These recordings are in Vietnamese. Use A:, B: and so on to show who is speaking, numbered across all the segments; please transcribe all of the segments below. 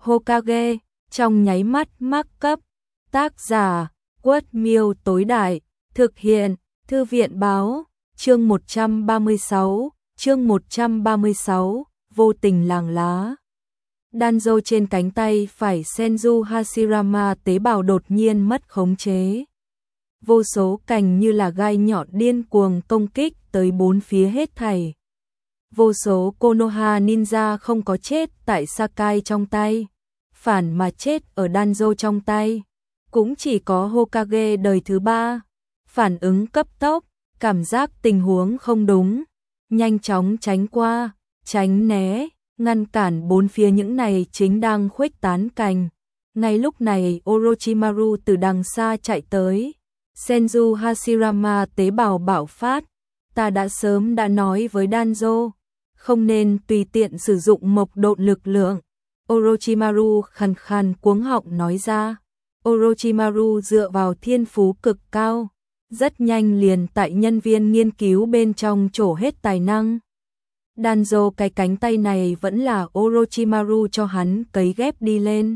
A: Hokage, trong nháy mắt mắc cấp. Tác giả, Quất Miêu Tối Đại, thực hiện, Thư viện Báo, chương 136, vô tình làng lá. Danzo trên cánh tay phải Senju Hashirama tế bào đột nhiên mất khống chế. Vô số cành như là gai nhọn điên cuồng công kích tới bốn phía hết thảy. Vô số Konoha ninja không có chết tại Sakai trong tay, phản mà chết ở Danzo trong tay. Cũng chỉ có Hokage đời thứ 3, phản ứng cấp tốc, cảm giác tình huống không đúng, nhanh chóng tránh qua, tránh né, ngăn cản bốn phía những này chính đang khuếch tán cành. Ngay lúc này Orochimaru từ đằng xa chạy tới, Senju Hashirama tế bào bạo phát, ta đã sớm đã nói với Danzo, không nên tùy tiện sử dụng mộc độn lực lượng. Orochimaru khàn khàn cuống họng nói ra. Orochimaru dựa vào thiên phú cực cao, rất nhanh liền tại nhân viên nghiên cứu bên trong trổ hết tài năng. Danzo cái cánh tay này vẫn là Orochimaru cho hắn cấy ghép đi lên.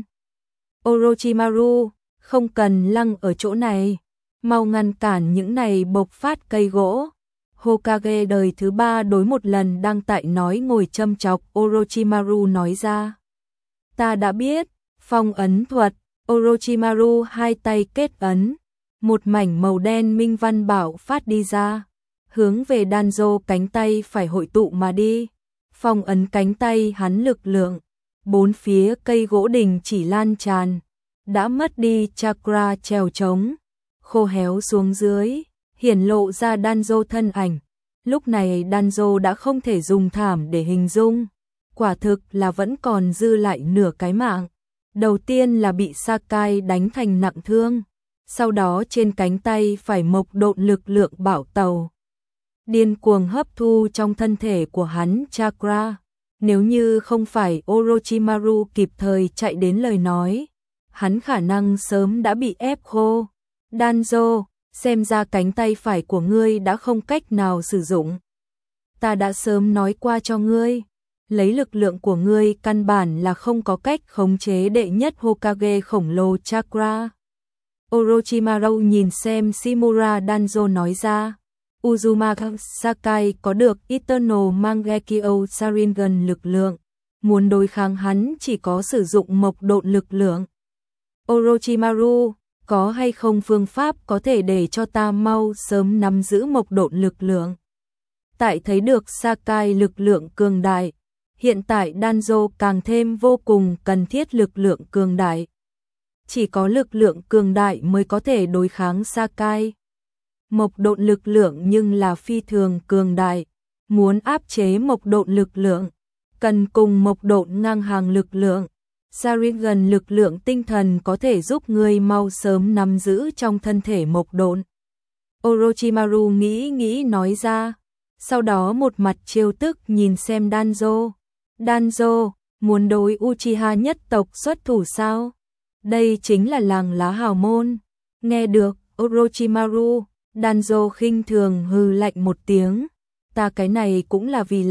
A: Orochimaru, không cần lăng ở chỗ này, mau ngăn cản những này bộc phát cây gỗ. Hokage đời thứ 3 đối một lần đang tại nói ngồi châm chọc Orochimaru nói ra. Ta đã biết, phong ấn thuật. Orochimaru hai tay kết ấn, một mảnh màu đen minh văn bạo phát đi ra, hướng về Danzo cánh tay phải hội tụ mà đi. Phong ấn cánh tay hắn lực lượng, bốn phía cây gỗ đình chỉ lan tràn, đã mất đi chakra trèo trống, khô héo xuống dưới, hiển lộ ra Danzo thân ảnh. Lúc này Danzo đã không thể dùng thảm để hình dung, quả thực là vẫn còn dư lại nửa cái mạng. Đầu tiên là bị Sakai đánh thành nặng thương, sau đó trên cánh tay phải mộc độn lực lượng bạo tàu, điên cuồng hấp thu trong thân thể của hắn chakra. Nếu như không phải Orochimaru kịp thời chạy đến lời nói, hắn khả năng sớm đã bị ép khô. Danzo, xem ra cánh tay phải của ngươi đã không cách nào sử dụng. Ta đã sớm nói qua cho ngươi, lấy lực lượng của ngươi căn bản là không có cách khống chế đệ nhất Hokage khổng lồ chakra. Orochimaru nhìn xem Shimura Danzo nói ra, Uzumaki Sakai có được Eternal Mangekyo Sharingan lực lượng, muốn đối kháng hắn chỉ có sử dụng mộc độn lực lượng. Orochimaru, có hay không phương pháp có thể để cho ta mau sớm nắm giữ mộc độn lực lượng? Tại thấy được Sakai lực lượng cường đại, hiện tại Danzo càng thêm vô cùng cần thiết lực lượng cường đại. Chỉ có lực lượng cường đại mới có thể đối kháng Sakai. Mộc độn lực lượng nhưng là phi thường cường đại. Muốn áp chế mộc độn lực lượng, cần cùng mộc độn ngang hàng lực lượng. Sharingan lực lượng tinh thần có thể giúp người mau sớm nắm giữ trong thân thể mộc độn. Orochimaru nghĩ nói ra. Sau đó một mặt trêu tức nhìn xem Danzo. Danzo, muốn đối Uchiha nhất tộc xuất thủ sao? Đây chính là làng lá hào môn. Nghe được Orochimaru, Danzo khinh thường hừ lạnh một tiếng. Ta cái này cũng là vì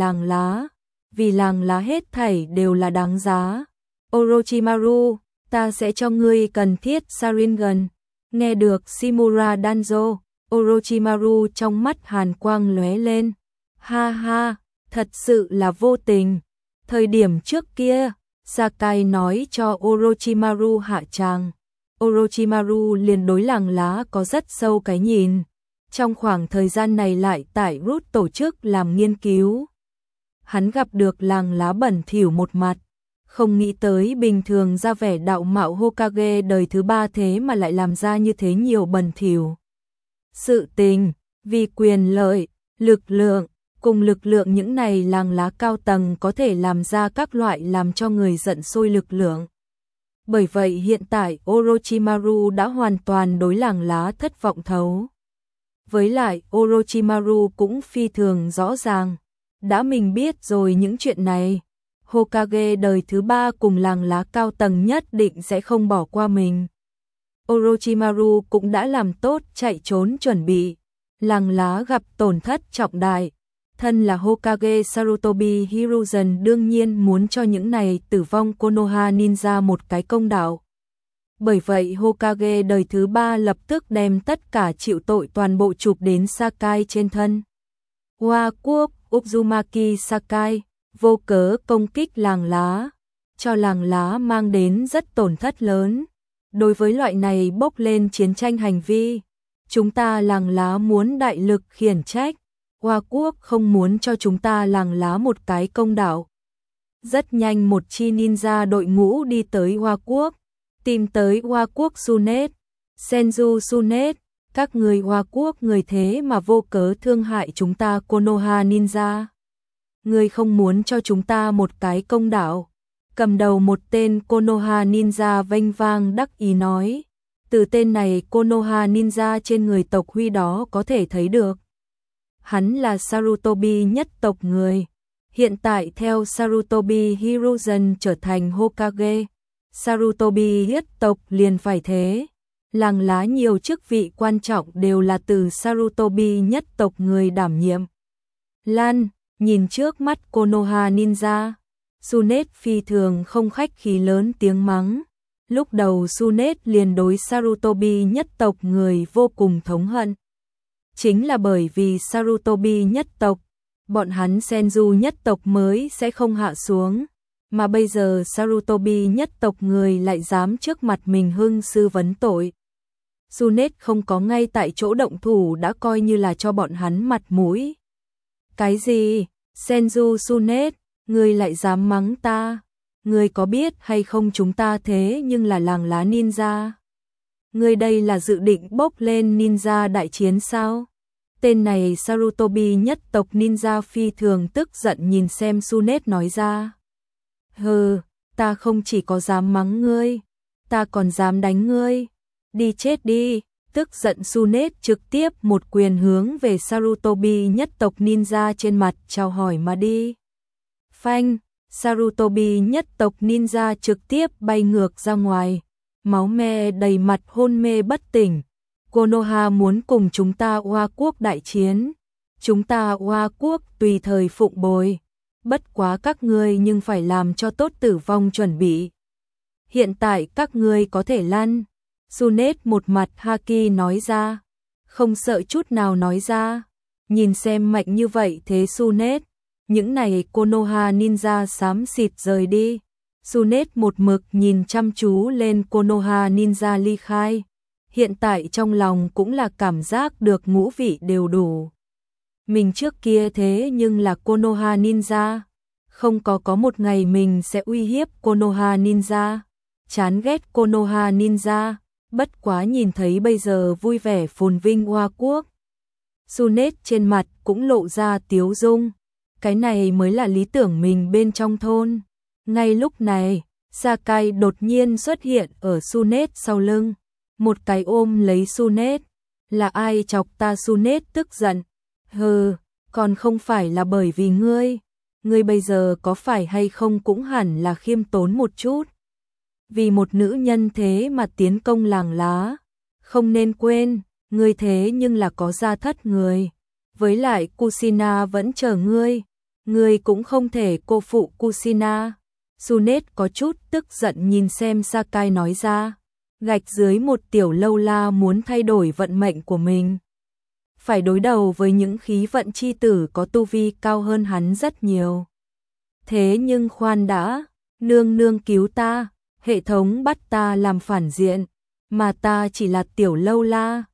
A: làng lá hết thảy đều là đáng giá. Orochimaru, ta sẽ cho ngươi cần thiết Sharingan. Nghe được Shimura Danzo, Orochimaru trong mắt hàn quang lóe lên. Ha ha, thật sự là vô tình. Thời điểm trước kia, Sakai nói cho Orochimaru hạ tràng. Orochimaru liền đối làng lá có rất sâu cái nhìn. Trong khoảng thời gian này lại tại Root tổ chức làm nghiên cứu. Hắn gặp được làng lá bẩn thỉu một mặt. Không nghĩ tới bình thường ra vẻ đạo mạo Hokage đời thứ 3 thế mà lại làm ra như thế nhiều bẩn thỉu. Sự tình, vì quyền lợi, lực lượng, cùng lực lượng những này làng lá cao tầng có thể làm ra các loại làm cho người giận sôi lực lượng. Bởi vậy hiện tại Orochimaru đã hoàn toàn đối làng lá thất vọng thấu. Với lại Orochimaru cũng phi thường rõ ràng, đã mình biết rồi những chuyện này, Hokage đời thứ 3 cùng làng lá cao tầng nhất định sẽ không bỏ qua mình. Orochimaru cũng đã làm tốt chạy trốn chuẩn bị, làng lá gặp tổn thất trọng đại, thân là Hokage Sarutobi Hiruzen đương nhiên muốn cho những này tử vong Konoha ninja một cái công đạo. Bởi vậy Hokage đời thứ 3 lập tức đem tất cả chịu tội toàn bộ chụp đến Sakai trên thân. Hoa quốc Uzumaki Sakai vô cớ công kích làng lá, cho làng lá mang đến rất tổn thất lớn. Đối với loại này bốc lên chiến tranh hành vi, chúng ta làng lá muốn đại lực khiển trách. Hoa quốc không muốn cho chúng ta làng lá một cái công đạo. Rất nhanh một chi ninja đội ngũ đi tới Hoa quốc, tìm tới Hoa quốc Sunet, Senju Sunet, các người Hoa quốc người thế mà vô cớ thương hại chúng ta Konoha ninja. Người không muốn cho chúng ta một cái công đạo. Cầm đầu một tên Konoha ninja vênh vang đắc ý nói, từ tên này Konoha ninja trên người tộc Huy đó có thể thấy được. Hắn là Sarutobi nhất tộc người. Hiện tại theo Sarutobi Hiruzen trở thành Hokage, Sarutobi nhất tộc liền phải thế. Làng lá nhiều chức vị quan trọng đều là từ Sarutobi nhất tộc người đảm nhiệm. Lan, nhìn trước mắt Konoha ninja, Sunet phi thường không khách khí lớn tiếng mắng. Lúc đầu Sunet liền đối Sarutobi nhất tộc người vô cùng thống hận. Chính là bởi vì Sarutobi nhất tộc, bọn hắn Senju nhất tộc mới sẽ không hạ xuống. Mà bây giờ Sarutobi nhất tộc người lại dám trước mặt mình hưng sư vấn tội. Sunet không có ngay tại chỗ động thủ đã coi như là cho bọn hắn mặt mũi. Cái gì? Senju Sunet, ngươi lại dám mắng ta? Ngươi có biết hay không chúng ta thế nhưng là làng lá ninja? Ngươi đây là dự định bốc lên ninja đại chiến sao? Tên này Sarutobi nhất tộc ninja phi thường tức giận nhìn xem Sunet nói ra. Hừ, ta không chỉ có dám mắng ngươi, ta còn dám đánh ngươi. Đi chết đi. Tức giận Sunet trực tiếp một quyền hướng về Sarutobi nhất tộc ninja trên mặt chào hỏi mà đi. Phanh, Sarutobi nhất tộc ninja trực tiếp bay ngược ra ngoài, máu me đầy mặt hôn mê bất tỉnh. Konoha muốn cùng chúng ta Hoa quốc đại chiến, chúng ta Hoa quốc tùy thời phụng bồi, bất quá các ngươi nhưng phải làm cho tốt tử vong chuẩn bị. Hiện tại các ngươi có thể lăn. Sunet một mặt haki nói ra, không sợ chút nào nói ra. Nhìn xem mạnh như vậy thế Sunet, những này Konoha ninja xám xịt rời đi. Sunet một mực nhìn chăm chú lên Konoha ninja ly khai. Hiện tại trong lòng cũng là cảm giác được ngũ vị đều đủ. Mình trước kia thế nhưng là Konoha ninja, không có một ngày mình sẽ uy hiếp Konoha ninja. Chán ghét Konoha ninja. Bất quá nhìn thấy bây giờ vui vẻ phồn vinh Hoa quốc. Sunet trên mặt cũng lộ ra tiếu dung. Cái này mới là lý tưởng mình bên trong thôn. Ngay lúc này, Sakai đột nhiên xuất hiện ở Sunet sau lưng. Một cái ôm lấy Sunet. Là ai chọc ta? Sunet tức giận. Hừ, còn không phải là bởi vì ngươi. Ngươi bây giờ có phải hay không cũng hẳn là khiêm tốn một chút. Vì một nữ nhân thế mà tiến công làng lá. Không nên quên, ngươi thế nhưng là có gia thất người. Với lại Kushina vẫn chờ ngươi. Ngươi cũng không thể cô phụ Kushina. Sunet có chút tức giận nhìn xem Sakai nói ra. Gạch dưới một tiểu lâu la muốn thay đổi vận mệnh của mình. Phải đối đầu với những khí vận chi tử có tu vi cao hơn hắn rất nhiều. Thế nhưng khoan đã, nương nương cứu ta. Hệ thống bắt ta làm phản diện, mà ta chỉ là tiểu lâu la,